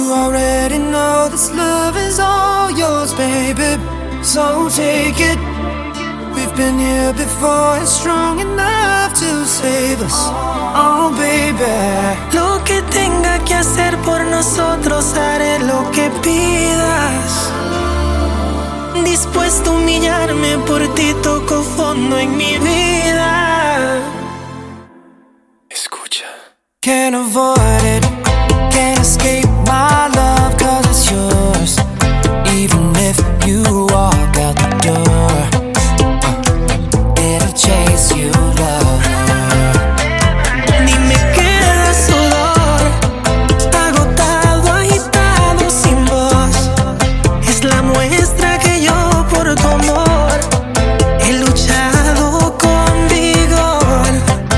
already know this love is all yours, baby. So take it. We've been here before, it's strong enough to save us. Oh, baby. Lo que tenga que hacer por nosotros, haré lo que pidas. Dispuesto a humillarme por ti, toco fondo en mi vida. Escucha. Can't avoid it, can't escape my love, 'cause it's yours. Even if you walk out the door, it'll chase you, love. Ni me queda sudor, agotado, agitado, sin voz. Es la muestra que yo por tu amor he luchado con vigor.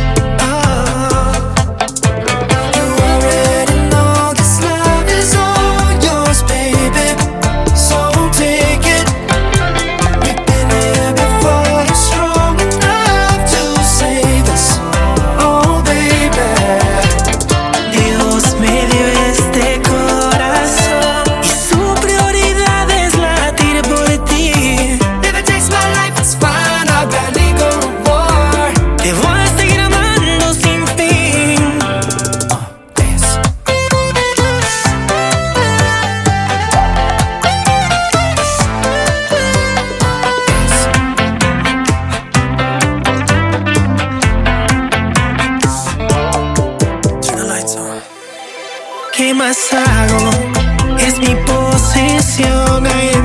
You already know this love is all yours, baby. So take it. We've been here before, you're strong enough to save us. Oh, baby. Dios me dio este corazón y su prioridad es latir por ti. If it takes my life, it's fine. I'll gladly go to war. Te voy a seguir amando sin fin. Dance. Turn the lights on. ¿Qué más hago? Es mi posesión. Ay,